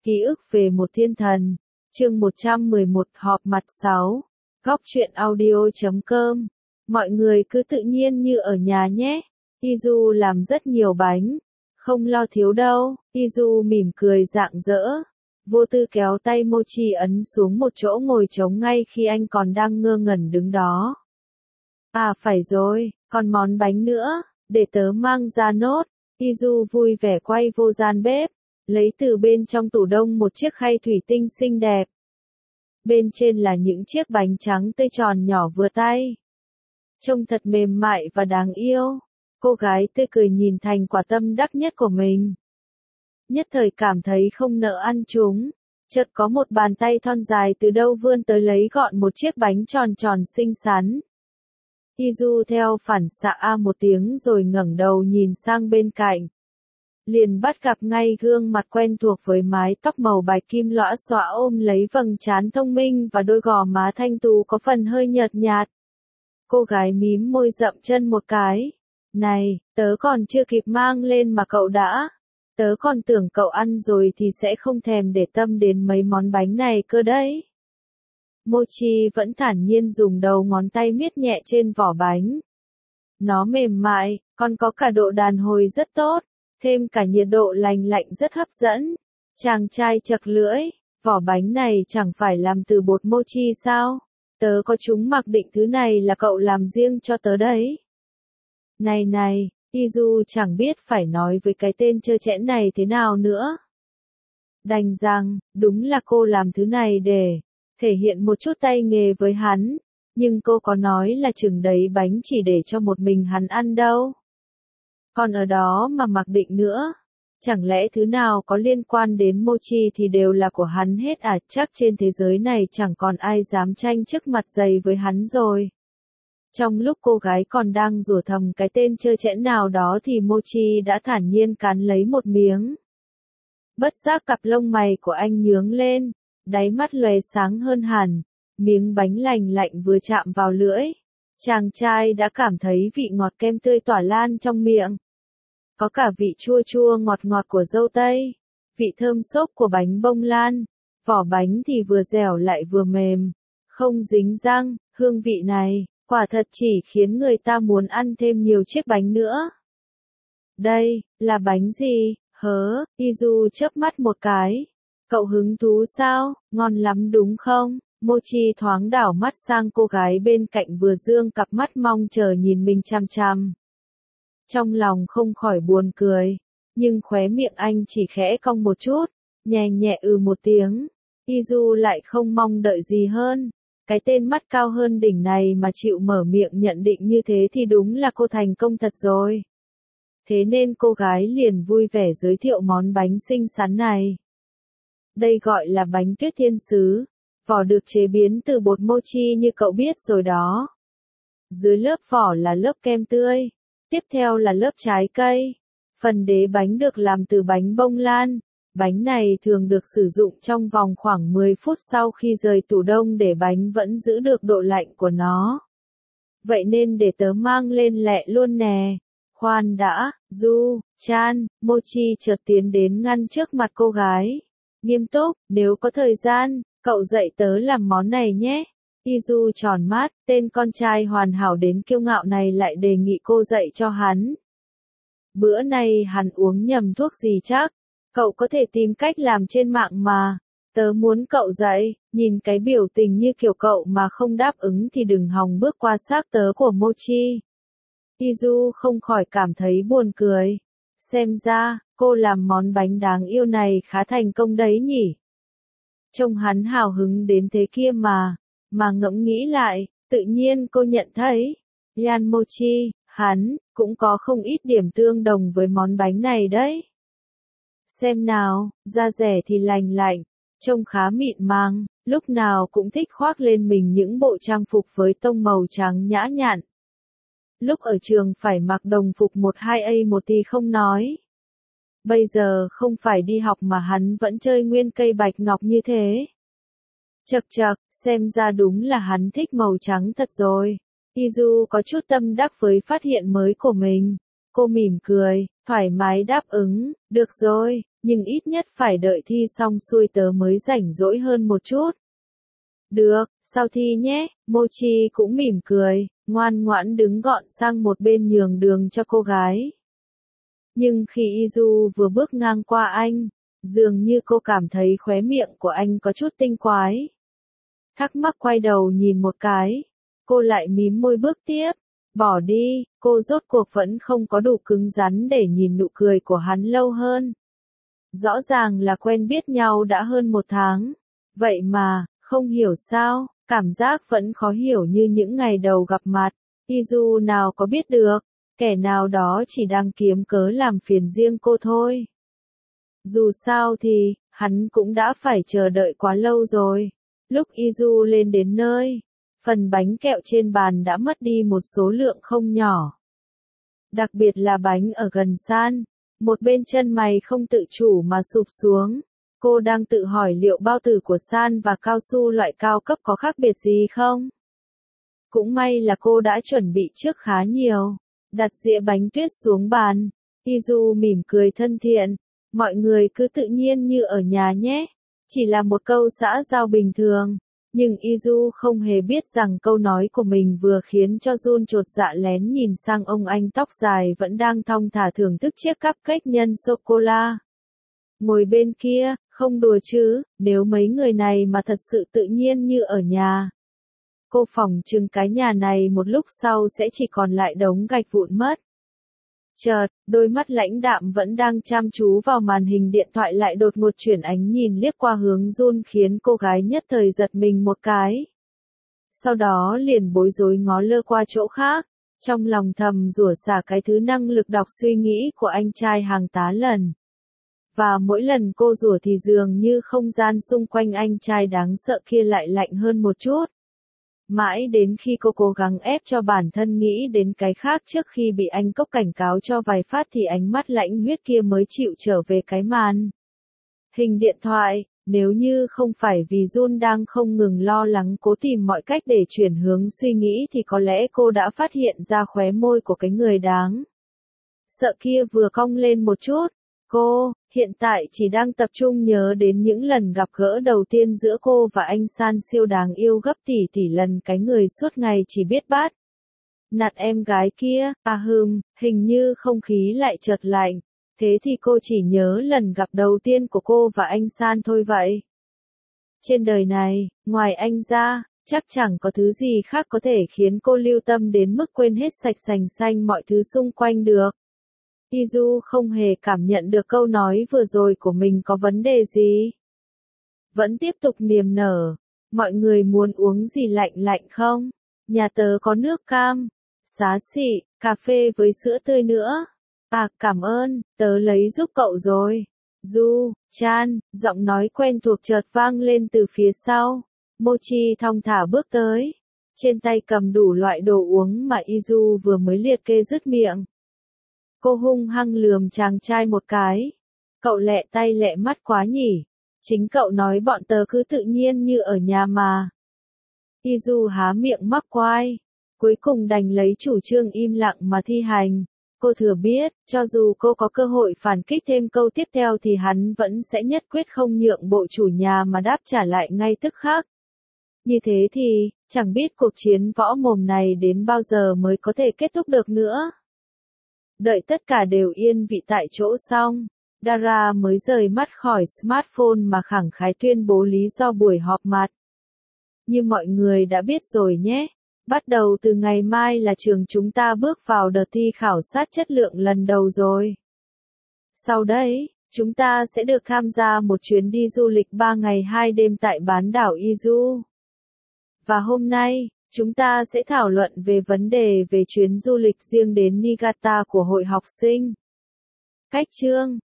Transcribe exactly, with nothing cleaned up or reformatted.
Ký ức về một thiên thần, chương một trăm mười một họp mặt sáu, góc truyện audio chấm com. Mọi người cứ tự nhiên như ở nhà nhé. Izu làm rất nhiều bánh, không lo thiếu đâu. Izu mỉm cười rạng rỡ, vô tư kéo tay Mochi ấn xuống một chỗ ngồi trống ngay khi anh còn đang ngơ ngẩn đứng đó. À phải rồi, còn món bánh nữa, để tớ mang ra nốt. Izu vui vẻ quay vô gian bếp, lấy từ bên trong tủ đông một chiếc khay thủy tinh xinh đẹp. Bên trên là những chiếc bánh trắng tươi tròn nhỏ vừa tay. Trông thật mềm mại và đáng yêu. Cô gái tươi cười nhìn thành quả tâm đắc nhất của mình. Nhất thời cảm thấy không nỡ ăn chúng. Chợt có một bàn tay thon dài từ đâu vươn tới lấy gọn một chiếc bánh tròn tròn xinh xắn. Izu theo phản xạ a một tiếng rồi ngẩng đầu nhìn sang bên cạnh. Liền bắt gặp ngay gương mặt quen thuộc với mái tóc màu bạch kim lõa xõa ôm lấy vầng trán thông minh và đôi gò má thanh tú có phần hơi nhợt nhạt. Cô gái mím môi dậm chân một cái. Này, tớ còn chưa kịp mang lên mà cậu đã. Tớ còn tưởng cậu ăn rồi thì sẽ không thèm để tâm đến mấy món bánh này cơ đấy. Mochi vẫn thản nhiên dùng đầu ngón tay miết nhẹ trên vỏ bánh. Nó mềm mại, còn có cả độ đàn hồi rất tốt, thêm cả nhiệt độ lành lạnh rất hấp dẫn. Chàng trai chật lưỡi, vỏ bánh này chẳng phải làm từ bột mochi sao? Tớ có chúng mặc định thứ này là cậu làm riêng cho tớ đấy. Này này, Izu chẳng biết phải nói với cái tên trơ trẽn này thế nào nữa. Đành rằng, đúng là cô làm thứ này để thể hiện một chút tay nghề với hắn, nhưng cô có nói là chừng đấy bánh chỉ để cho một mình hắn ăn đâu. Còn ở đó mà mặc định nữa, chẳng lẽ thứ nào có liên quan đến Mochi thì đều là của hắn hết à? Chắc trên thế giới này chẳng còn ai dám tranh trước mặt dày với hắn rồi. Trong lúc cô gái còn đang rủa thầm cái tên trơ trẽn nào đó thì Mochi đã thản nhiên cắn lấy một miếng. Bất giác cặp lông mày của anh nhướng lên, đáy mắt lóe sáng hơn hẳn, miếng bánh lành lạnh vừa chạm vào lưỡi. Chàng trai đã cảm thấy vị ngọt kem tươi tỏa lan trong miệng. Có cả vị chua chua ngọt ngọt của dâu tây, vị thơm xốp của bánh bông lan, vỏ bánh thì vừa dẻo lại vừa mềm, không dính răng, hương vị này, quả thật chỉ khiến người ta muốn ăn thêm nhiều chiếc bánh nữa. Đây, là bánh gì, hớ, Izu chớp mắt một cái. Cậu hứng thú sao, ngon lắm đúng không? Mochi thoáng đảo mắt sang cô gái bên cạnh vừa dương cặp mắt mong chờ nhìn mình chằm chằm. Trong lòng không khỏi buồn cười, nhưng khóe miệng anh chỉ khẽ cong một chút, nhẹ nhẹ ừ một tiếng. Izu lại không mong đợi gì hơn. Cái tên mắt cao hơn đỉnh này mà chịu mở miệng nhận định như thế thì đúng là cô thành công thật rồi. Thế nên cô gái liền vui vẻ giới thiệu món bánh xinh xắn này. Đây gọi là bánh tuyết thiên sứ, vỏ được chế biến từ bột mochi như cậu biết rồi đó. Dưới lớp vỏ là lớp kem tươi, tiếp theo là lớp trái cây. Phần đế bánh được làm từ bánh bông lan. Bánh này thường được sử dụng trong vòng khoảng mười phút sau khi rời tủ đông để bánh vẫn giữ được độ lạnh của nó. Vậy nên để tớ mang lên lẹ luôn nè. Khoan đã, Du, Chan, Mochi chợt tiến đến ngăn trước mặt cô gái. Nghiêm túc, nếu có thời gian, cậu dạy tớ làm món này nhé. Izu tròn mắt, tên con trai hoàn hảo đến kiêu ngạo này lại đề nghị cô dạy cho hắn. Bữa nay hắn uống nhầm thuốc gì chắc? Cậu có thể tìm cách làm trên mạng mà. Tớ muốn cậu dạy, nhìn cái biểu tình như kiểu cậu mà không đáp ứng thì đừng hòng bước qua xác tớ của Mochi. Izu không khỏi cảm thấy buồn cười. Xem ra, cô làm món bánh đáng yêu này khá thành công đấy nhỉ. Trông hắn hào hứng đến thế kia mà, mà ngẫm nghĩ lại, tự nhiên cô nhận thấy, Yan Mochi, hắn, cũng có không ít điểm tương đồng với món bánh này đấy. Xem nào, da rẻ thì lành lạnh, trông khá mịn màng, lúc nào cũng thích khoác lên mình những bộ trang phục với tông màu trắng nhã nhặn. Lúc ở trường phải mặc đồng phục một hai A một thì không nói. Bây giờ không phải đi học mà hắn vẫn chơi nguyên cây bạch ngọc như thế. Chậc chậc, xem ra đúng là hắn thích màu trắng thật rồi. Izu có chút tâm đắc với phát hiện mới của mình. Cô mỉm cười, thoải mái đáp ứng, được rồi, nhưng ít nhất phải đợi thi xong xuôi tớ mới rảnh rỗi hơn một chút. Được, sau thi nhé, Mochi cũng mỉm cười, ngoan ngoãn đứng gọn sang một bên nhường đường cho cô gái. Nhưng khi Izu vừa bước ngang qua anh, dường như cô cảm thấy khóe miệng của anh có chút tinh quái. Thắc mắc quay đầu nhìn một cái, cô lại mím môi bước tiếp. Bỏ đi, cô rốt cuộc vẫn không có đủ cứng rắn để nhìn nụ cười của hắn lâu hơn. Rõ ràng là quen biết nhau đã hơn một tháng. Vậy mà, không hiểu sao, cảm giác vẫn khó hiểu như những ngày đầu gặp mặt. Izu nào có biết được, kẻ nào đó chỉ đang kiếm cớ làm phiền riêng cô thôi. Dù sao thì, hắn cũng đã phải chờ đợi quá lâu rồi. Lúc Izu lên đến nơi, phần bánh kẹo trên bàn đã mất đi một số lượng không nhỏ. Đặc biệt là bánh ở gần San, một bên chân mày không tự chủ mà sụp xuống. Cô đang tự hỏi liệu bao tử của San và cao su loại cao cấp có khác biệt gì không? Cũng may là cô đã chuẩn bị trước khá nhiều. Đặt dĩa bánh tuyết xuống bàn, Izu mỉm cười thân thiện. Mọi người cứ tự nhiên như ở nhà nhé. Chỉ là một câu xã giao bình thường. Nhưng Izu không hề biết rằng câu nói của mình vừa khiến cho Jun chột dạ lén nhìn sang ông anh tóc dài vẫn đang thong thả thưởng thức chiếc cupcake nhân sô-cô-la. Ngồi bên kia, không đùa chứ, nếu mấy người này mà thật sự tự nhiên như ở nhà. Cô phỏng chừng cái nhà này một lúc sau sẽ chỉ còn lại đống gạch vụn mất. Chợt, đôi mắt lãnh đạm vẫn đang chăm chú vào màn hình điện thoại lại đột ngột chuyển ánh nhìn liếc qua hướng Jun khiến cô gái nhất thời giật mình một cái. Sau đó liền bối rối ngó lơ qua chỗ khác, trong lòng thầm rủa xả cái thứ năng lực đọc suy nghĩ của anh trai hàng tá lần. Và mỗi lần cô rủa thì dường như không gian xung quanh anh trai đáng sợ kia lại lạnh hơn một chút. Mãi đến khi cô cố gắng ép cho bản thân nghĩ đến cái khác trước khi bị anh cốc cảnh cáo cho vài phát thì ánh mắt lãnh huyết kia mới chịu trở về cái màn hình điện thoại. Nếu như không phải vì Jun đang không ngừng lo lắng cố tìm mọi cách để chuyển hướng suy nghĩ thì có lẽ cô đã phát hiện ra khóe môi của cái người đáng sợ kia vừa cong lên một chút. Cô, hiện tại chỉ đang tập trung nhớ đến những lần gặp gỡ đầu tiên giữa cô và anh San siêu đáng yêu gấp tỷ tỷ lần cái người suốt ngày chỉ biết bắt nạt em gái kia. À hừm, hình như không khí lại chợt lạnh. Thế thì cô chỉ nhớ lần gặp đầu tiên của cô và anh San thôi vậy. Trên đời này, ngoài anh ra, chắc chẳng có thứ gì khác có thể khiến cô lưu tâm đến mức quên hết sạch sành xanh mọi thứ xung quanh được. Izu không hề cảm nhận được câu nói vừa rồi của mình có vấn đề gì. Vẫn tiếp tục niềm nở. Mọi người muốn uống gì lạnh lạnh không? Nhà tớ có nước cam, xá xị, cà phê với sữa tươi nữa. À, cảm ơn, tớ lấy giúp cậu rồi. Du, Chan, giọng nói quen thuộc chợt vang lên từ phía sau. Mochi thong thả bước tới. Trên tay cầm đủ loại đồ uống mà Izu vừa mới liệt kê dứt miệng. Cô hung hăng lườm chàng trai một cái. Cậu lẹ tay lẹ mắt quá nhỉ. Chính cậu nói bọn tớ cứ tự nhiên như ở nhà mà. Izu há miệng mắc quai. Cuối cùng đành lấy chủ trương im lặng mà thi hành. Cô thừa biết, cho dù cô có cơ hội phản kích thêm câu tiếp theo thì hắn vẫn sẽ nhất quyết không nhượng bộ chủ nhà mà đáp trả lại ngay tức khắc. Như thế thì, chẳng biết cuộc chiến võ mồm này đến bao giờ mới có thể kết thúc được nữa. Đợi tất cả đều yên vị tại chỗ xong, Dara mới rời mắt khỏi smartphone mà khẳng khái tuyên bố lý do buổi họp mặt. Như mọi người đã biết rồi nhé, bắt đầu từ ngày mai là trường chúng ta bước vào đợt thi khảo sát chất lượng lần đầu rồi. Sau đấy, chúng ta sẽ được tham gia một chuyến đi du lịch ba ngày hai đêm tại bán đảo Izu. Và hôm nay, chúng ta sẽ thảo luận về vấn đề về chuyến du lịch riêng đến Niigata của hội học sinh. Cách chương